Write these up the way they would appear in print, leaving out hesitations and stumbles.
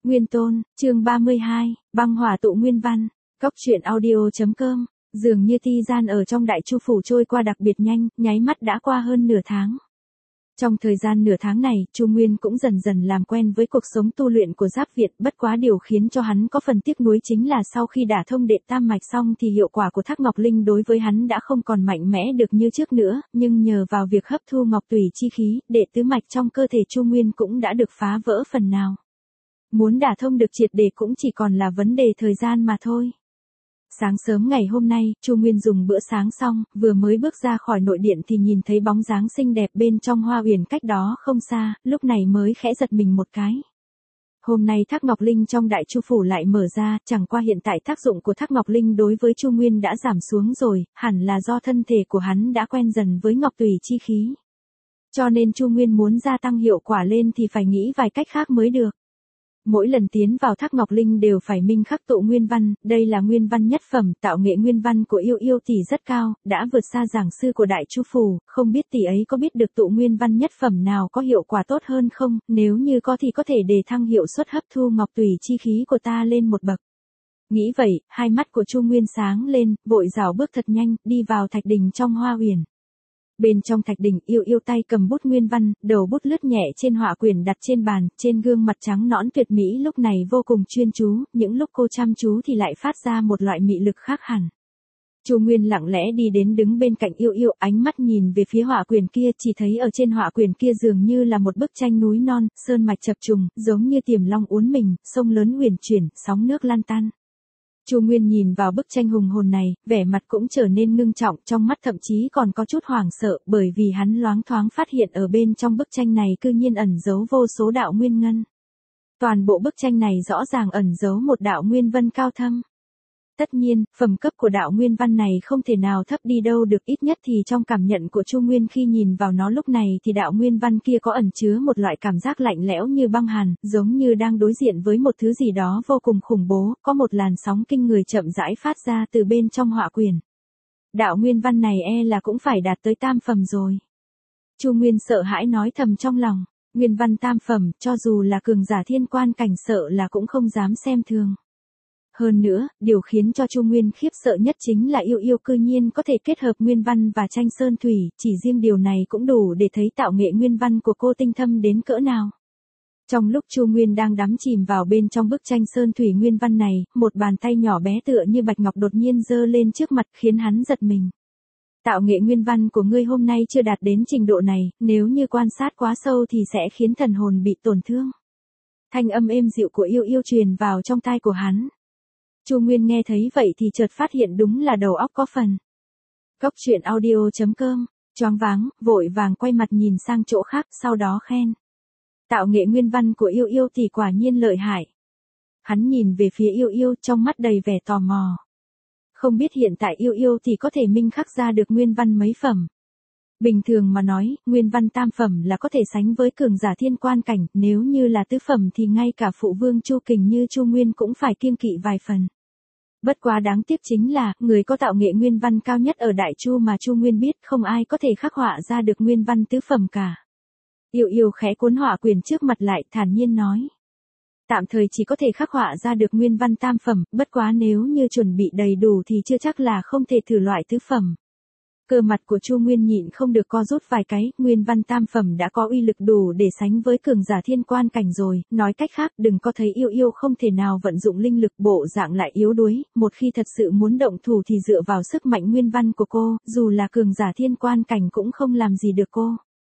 Nguyên Tôn, chương 32, băng hỏa tụ nguyên văn. Cóc truyện audio.com. Dường như ti gian ở trong Đại Chu phủ trôi qua đặc biệt nhanh, nháy mắt đã qua hơn nửa tháng. Trong thời gian nửa tháng này, Chu Nguyên cũng dần dần làm quen với cuộc sống tu luyện của Giáp Việt, bất quá điều khiến cho hắn có phần tiếc nuối chính là sau khi đả thông đệ tam mạch xong thì hiệu quả của Thác Ngọc Linh đối với hắn đã không còn mạnh mẽ được như trước nữa, nhưng nhờ vào việc hấp thu ngọc tủy chi khí, đệ tứ mạch trong cơ thể Chu Nguyên cũng đã được phá vỡ phần nào. Muốn đả thông được triệt để cũng chỉ còn là vấn đề thời gian mà thôi. Sáng sớm ngày hôm nay, Chu Nguyên dùng bữa sáng xong, vừa mới bước ra khỏi nội điện thì nhìn thấy bóng dáng xinh đẹp bên trong hoa uyển cách đó không xa, lúc này mới khẽ giật mình một cái. Hôm nay Thác Ngọc Linh trong Đại Chu phủ lại mở ra, chẳng qua hiện tại tác dụng của Thác Ngọc Linh đối với Chu Nguyên đã giảm xuống rồi, hẳn là do thân thể của hắn đã quen dần với ngọc tủy chi khí. Cho nên Chu Nguyên muốn gia tăng hiệu quả lên thì phải nghĩ vài cách khác mới được. Mỗi lần tiến vào Thác Ngọc Linh đều phải minh khắc tụ nguyên văn, đây là nguyên văn nhất phẩm, tạo nghệ nguyên văn của yêu yêu tỷ rất cao, đã vượt xa giảng sư của Đại Chu phủ, không biết tỷ ấy có biết được tụ nguyên văn nhất phẩm nào có hiệu quả tốt hơn không, nếu như có thì có thể đề thăng hiệu suất hấp thu ngọc tủy chi khí của ta lên một bậc. Nghĩ vậy, hai mắt của Chu Nguyên sáng lên, vội rảo bước thật nhanh, đi vào thạch đình trong hoa uyển. Bên trong thạch đình, yêu yêu tay cầm bút nguyên văn, đầu bút lướt nhẹ trên họa quyển đặt trên bàn, trên gương mặt trắng nõn tuyệt mỹ lúc này vô cùng chuyên chú, những lúc cô chăm chú thì lại phát ra một loại mị lực khác hẳn. Chu Nguyên lặng lẽ đi đến đứng bên cạnh yêu yêu, ánh mắt nhìn về phía họa quyển kia, chỉ thấy ở trên họa quyển kia dường như là một bức tranh núi non, sơn mạch chập trùng, giống như tiềm long uốn mình, sông lớn uyển chuyển, sóng nước lan tan. Chu Nguyên nhìn vào bức tranh hùng hồn này, vẻ mặt cũng trở nên ngưng trọng, trong mắt thậm chí còn có chút hoảng sợ, bởi vì hắn loáng thoáng phát hiện ở bên trong bức tranh này cư nhiên ẩn giấu vô số đạo nguyên ngân. Toàn bộ bức tranh này rõ ràng ẩn giấu một đạo nguyên vân cao thâm. Tất nhiên, phẩm cấp của đạo nguyên văn này không thể nào thấp đi đâu được, ít nhất thì trong cảm nhận của Chu Nguyên khi nhìn vào nó lúc này thì đạo nguyên văn kia có ẩn chứa một loại cảm giác lạnh lẽo như băng hàn, giống như đang đối diện với một thứ gì đó vô cùng khủng bố, có một làn sóng kinh người chậm rãi phát ra từ bên trong họa quyển. Đạo nguyên văn này là cũng phải đạt tới tam phẩm rồi. Chu Nguyên sợ hãi nói thầm trong lòng, nguyên văn tam phẩm, cho dù là cường giả thiên quan cảnh sợ là cũng không dám xem thường. Hơn nữa, điều khiến cho Chu Nguyên khiếp sợ nhất chính là yêu yêu cư nhiên có thể kết hợp nguyên văn và tranh sơn thủy, chỉ riêng điều này cũng đủ để thấy tạo nghệ nguyên văn của cô tinh thâm đến cỡ nào. Trong lúc Chu Nguyên đang đắm chìm vào bên trong bức tranh sơn thủy nguyên văn này, một bàn tay nhỏ bé tựa như bạch ngọc đột nhiên giơ lên trước mặt khiến hắn giật mình. Tạo nghệ nguyên văn của ngươi hôm nay chưa đạt đến trình độ này, nếu như quan sát quá sâu thì sẽ khiến thần hồn bị tổn thương. Thanh âm êm dịu của yêu yêu truyền vào trong tai của hắn. Chu Nguyên nghe thấy vậy thì chợt phát hiện đúng là đầu óc có phần. Cóc truyện audio.com, choáng váng, vội vàng quay mặt nhìn sang chỗ khác, sau đó khen. Tạo nghệ nguyên văn của yêu yêu thì quả nhiên lợi hại. Hắn nhìn về phía yêu yêu trong mắt đầy vẻ tò mò. Không biết hiện tại yêu yêu thì có thể minh khắc ra được nguyên văn mấy phẩm. Bình thường mà nói, nguyên văn tam phẩm là có thể sánh với cường giả thiên quan cảnh, nếu như là tứ phẩm thì ngay cả phụ vương Chu Kình như Chu Nguyên cũng phải kiêng kỵ vài phần. Bất quá đáng tiếc chính là, người có tạo nghệ nguyên văn cao nhất ở Đại Chu mà Chu Nguyên biết không ai có thể khắc họa ra được nguyên văn tứ phẩm cả. Yêu yêu khẽ cuốn họa quyển trước mặt lại, thản nhiên nói. Tạm thời chỉ có thể khắc họa ra được nguyên văn tam phẩm, bất quá nếu như chuẩn bị đầy đủ thì chưa chắc là không thể thử loại tứ phẩm. Cơ mặt của Chu Nguyên nhịn không được co rút vài cái, nguyên văn tam phẩm đã có uy lực đủ để sánh với cường giả thiên quan cảnh rồi, nói cách khác đừng có thấy yêu yêu không thể nào vận dụng linh lực, bộ dạng lại yếu đuối, một khi thật sự muốn động thủ thì dựa vào sức mạnh nguyên văn của cô, dù là cường giả thiên quan cảnh cũng không làm gì được cô.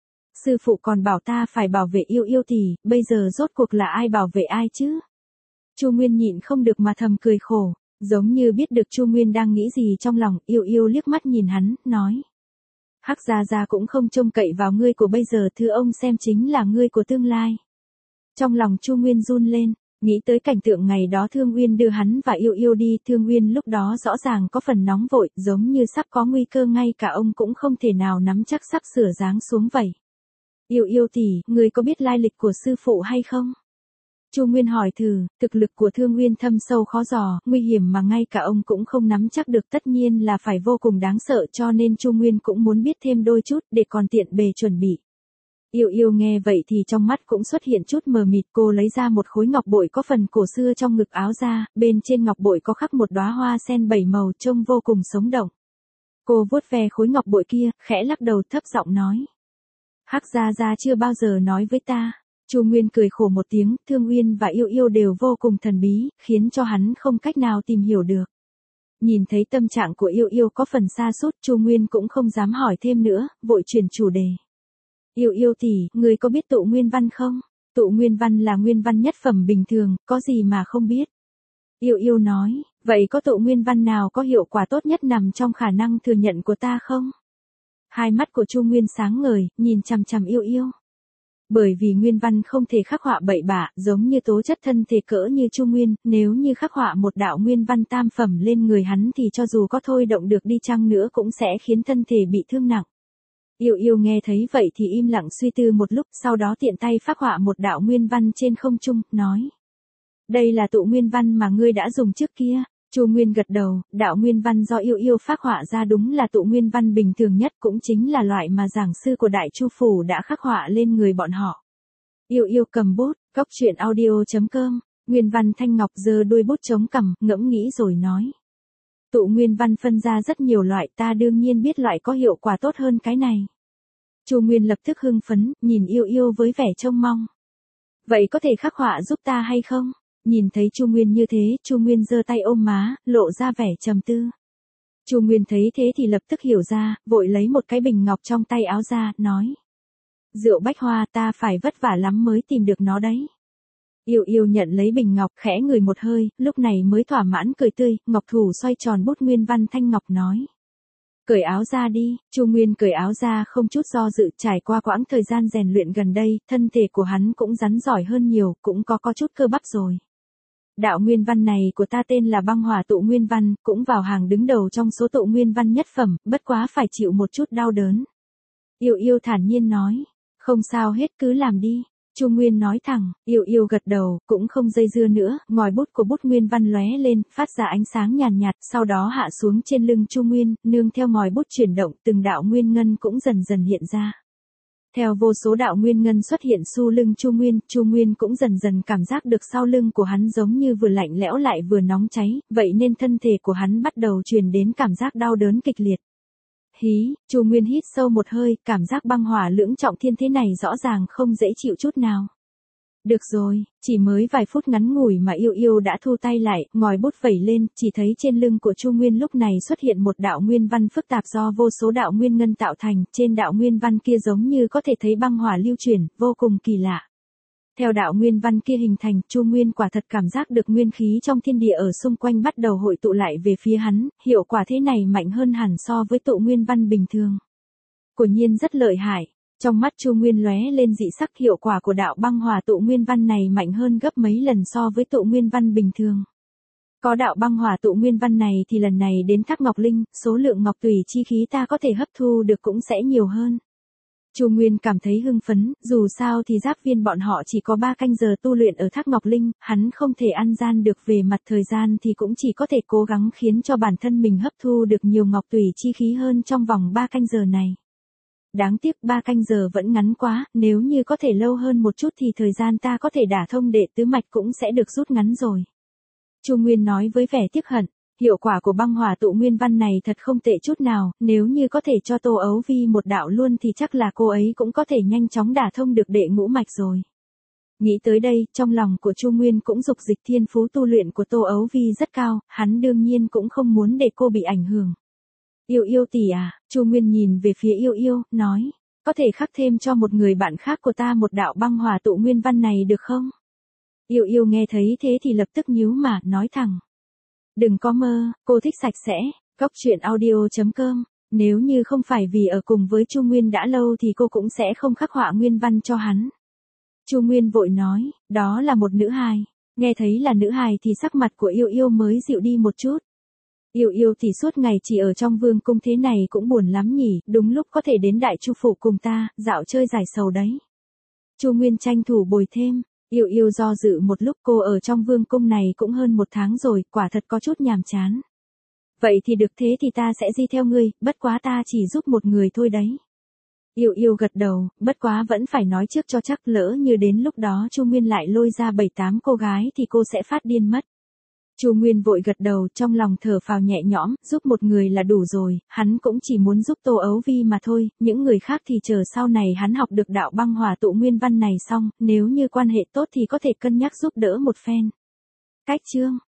Sư phụ còn bảo ta phải bảo vệ yêu yêu tỷ, bây giờ rốt cuộc là ai bảo vệ ai chứ? Chu Nguyên nhịn không được mà thầm cười khổ. Giống như biết được Chu Nguyên đang nghĩ gì trong lòng, yêu yêu liếc mắt nhìn hắn, nói. Hắc gia gia cũng không trông cậy vào ngươi của bây giờ, thưa ông xem chính là ngươi của tương lai. Trong lòng Chu Nguyên run lên, nghĩ tới cảnh tượng ngày đó Thương Uyên đưa hắn và yêu yêu đi, Thương Uyên lúc đó rõ ràng có phần nóng vội, giống như sắp có nguy cơ ngay cả ông cũng không thể nào nắm chắc sắp sửa giáng xuống vậy. Yêu yêu tỷ, ngươi có biết lai lịch của sư phụ hay không? Chu Nguyên hỏi thử, thực lực của Thương Uyên thâm sâu khó dò, nguy hiểm mà ngay cả ông cũng không nắm chắc được, tất nhiên là phải vô cùng đáng sợ, cho nên Chu Nguyên cũng muốn biết thêm đôi chút để còn tiện bề chuẩn bị. Yêu yêu nghe vậy thì trong mắt cũng xuất hiện chút mờ mịt, cô lấy ra một khối ngọc bội có phần cổ xưa trong ngực áo ra, bên trên ngọc bội có khắc một đóa hoa sen 7 màu trông vô cùng sống động. Cô vuốt ve khối ngọc bội kia, khẽ lắc đầu thấp giọng nói. Hắc gia gia chưa bao giờ nói với ta. Chu Nguyên cười khổ một tiếng, Thương Uyên và Yêu Yêu đều vô cùng thần bí, khiến cho hắn không cách nào tìm hiểu được. Nhìn thấy tâm trạng của Yêu Yêu có phần sa sút, Chu Nguyên cũng không dám hỏi thêm nữa, vội chuyển chủ đề. Yêu Yêu tỷ, người có biết tụ nguyên văn không? Tụ nguyên văn là nguyên văn nhất phẩm bình thường, có gì mà không biết? Yêu Yêu nói, vậy có tụ nguyên văn nào có hiệu quả tốt nhất nằm trong khả năng thừa nhận của ta không? Hai mắt của Chu Nguyên sáng ngời, nhìn chằm chằm Yêu Yêu. Bởi vì nguyên văn không thể khắc họa bậy bạ, giống như tố chất thân thể cỡ như Chu Nguyên, nếu như khắc họa một đạo nguyên văn tam phẩm lên người hắn thì cho dù có thôi động được đi chăng nữa cũng sẽ khiến thân thể bị thương nặng. Yêu Yêu nghe thấy vậy thì im lặng suy tư một lúc, sau đó tiện tay phác họa một đạo nguyên văn trên không trung, nói. Đây là tụ nguyên văn mà ngươi đã dùng trước kia. Chu Nguyên gật đầu, đạo nguyên văn do Yêu Yêu phác họa ra đúng là tụ nguyên văn bình thường nhất, cũng chính là loại mà giảng sư của Đại Chu Phủ đã khắc họa lên người bọn họ. Yêu Yêu cầm bút, cóc truyện audio.com, nguyên văn thanh ngọc giơ đuôi bút chống cằm, ngẫm nghĩ rồi nói. Tụ nguyên văn phân ra rất nhiều loại, ta đương nhiên biết loại có hiệu quả tốt hơn cái này. Chu Nguyên lập tức hưng phấn, nhìn Yêu Yêu với vẻ trông mong. Vậy có thể khắc họa giúp ta hay không? Nhìn thấy Chu Nguyên như thế, Chu Nguyên giơ tay ôm má, lộ ra vẻ trầm tư. Chu Nguyên thấy thế thì lập tức hiểu ra, vội lấy một cái bình ngọc trong tay áo ra, nói. Rượu bách hoa, ta phải vất vả lắm mới tìm được nó đấy. Yêu Yêu nhận lấy bình ngọc, khẽ ngửi một hơi, lúc này mới thỏa mãn cười tươi, ngọc thủ xoay tròn bút nguyên văn thanh ngọc nói. Cởi áo ra đi. Chu Nguyên cởi áo ra không chút do dự, trải qua quãng thời gian rèn luyện gần đây, thân thể của hắn cũng rắn giỏi hơn nhiều, cũng có chút cơ bắp rồi. Đạo nguyên văn này của ta tên là băng hỏa tụ nguyên văn, cũng vào hàng đứng đầu trong số tụ nguyên văn nhất phẩm, bất quá phải chịu một chút đau đớn. Yêu Yêu thản nhiên nói, không sao hết cứ làm đi. Chu Nguyên nói thẳng, Yêu Yêu gật đầu, cũng không dây dưa nữa, ngòi bút của bút nguyên văn lóe lên, phát ra ánh sáng nhàn nhạt, sau đó hạ xuống trên lưng Chu Nguyên, nương theo ngòi bút chuyển động, từng đạo nguyên ngân cũng dần dần hiện ra. Theo vô số đạo nguyên ngân xuất hiện su lưng Chu Nguyên cũng dần dần cảm giác được sau lưng của hắn giống như vừa lạnh lẽo lại vừa nóng cháy, vậy nên thân thể của hắn bắt đầu truyền đến cảm giác đau đớn kịch liệt. Hí, Chu Nguyên hít sâu một hơi, cảm giác băng hỏa lưỡng trọng thiên thế này rõ ràng không dễ chịu chút nào. Được rồi, chỉ mới vài phút ngắn ngủi mà Yêu Yêu đã thu tay lại, ngòi bút vẩy lên, chỉ thấy trên lưng của Chu Nguyên lúc này xuất hiện một đạo nguyên văn phức tạp do vô số đạo nguyên ngân tạo thành, trên đạo nguyên văn kia giống như có thể thấy băng hỏa lưu chuyển, vô cùng kỳ lạ. Theo đạo nguyên văn kia hình thành, Chu Nguyên quả thật cảm giác được nguyên khí trong thiên địa ở xung quanh bắt đầu hội tụ lại về phía hắn, hiệu quả thế này mạnh hơn hẳn so với tụ nguyên văn bình thường. Quả nhiên rất lợi hại. Trong mắt Chu Nguyên lóe lên dị sắc, hiệu quả của đạo băng hỏa tụ nguyên văn này mạnh hơn gấp mấy lần so với tụ nguyên văn bình thường. Có đạo băng hỏa tụ nguyên văn này thì lần này đến Thác Ngọc Linh, số lượng ngọc tùy chi khí ta có thể hấp thu được cũng sẽ nhiều hơn. Chu Nguyên cảm thấy hưng phấn, dù sao thì Giáp Viên bọn họ chỉ có 3 canh giờ tu luyện ở Thác Ngọc Linh, hắn không thể ăn gian được, về mặt thời gian thì cũng chỉ có thể cố gắng khiến cho bản thân mình hấp thu được nhiều ngọc tùy chi khí hơn trong vòng 3 canh giờ này. Đáng tiếc 3 canh giờ vẫn ngắn quá, nếu như có thể lâu hơn một chút thì thời gian ta có thể đả thông đệ tứ mạch cũng sẽ được rút ngắn rồi. Chu Nguyên nói với vẻ tiếc hận, hiệu quả của băng hỏa tụ nguyên văn này thật không tệ chút nào, nếu như có thể cho Tô Ấu Vi một đạo luôn thì chắc là cô ấy cũng có thể nhanh chóng đả thông được đệ ngũ mạch rồi. Nghĩ tới đây, trong lòng của Chu Nguyên cũng dục dịch, thiên phú tu luyện của Tô Ấu Vi rất cao, hắn đương nhiên cũng không muốn để cô bị ảnh hưởng. Yêu Yêu tỷ à, Chu Nguyên nhìn về phía Yêu Yêu, nói, có thể khắc thêm cho một người bạn khác của ta một đạo băng hỏa tụ nguyên văn này được không? Yêu Yêu nghe thấy thế thì lập tức nhíu mà, nói thẳng. Đừng có mơ, cô thích sạch sẽ, cóc truyện audio.com, nếu như không phải vì ở cùng với Chu Nguyên đã lâu thì cô cũng sẽ không khắc họa nguyên văn cho hắn. Chu Nguyên vội nói, đó là một nữ hài, nghe thấy là nữ hài thì sắc mặt của Yêu Yêu mới dịu đi một chút. Yêu Yêu thì suốt ngày chỉ ở trong vương cung thế này cũng buồn lắm nhỉ, đúng lúc có thể đến Đại Chu Phủ cùng ta, dạo chơi giải sầu đấy. Chu Nguyên tranh thủ bồi thêm, Yêu Yêu do dự một lúc, cô ở trong vương cung này cũng hơn 1 tháng rồi, quả thật có chút nhàm chán. Vậy thì được, thế thì ta sẽ đi theo ngươi, bất quá ta chỉ giúp một người thôi đấy. Yêu yêu gật đầu, bất quá vẫn phải nói trước cho chắc, lỡ như đến lúc đó Chu Nguyên lại lôi ra 7-8 cô gái thì cô sẽ phát điên mất. Chu Nguyên vội gật đầu, trong lòng thở phào nhẹ nhõm, giúp một người là đủ rồi, hắn cũng chỉ muốn giúp Tô Ấu Vi mà thôi, những người khác thì chờ sau này hắn học được đạo băng hỏa tụ nguyên văn này xong, nếu như quan hệ tốt thì có thể cân nhắc giúp đỡ một phen. Cách chương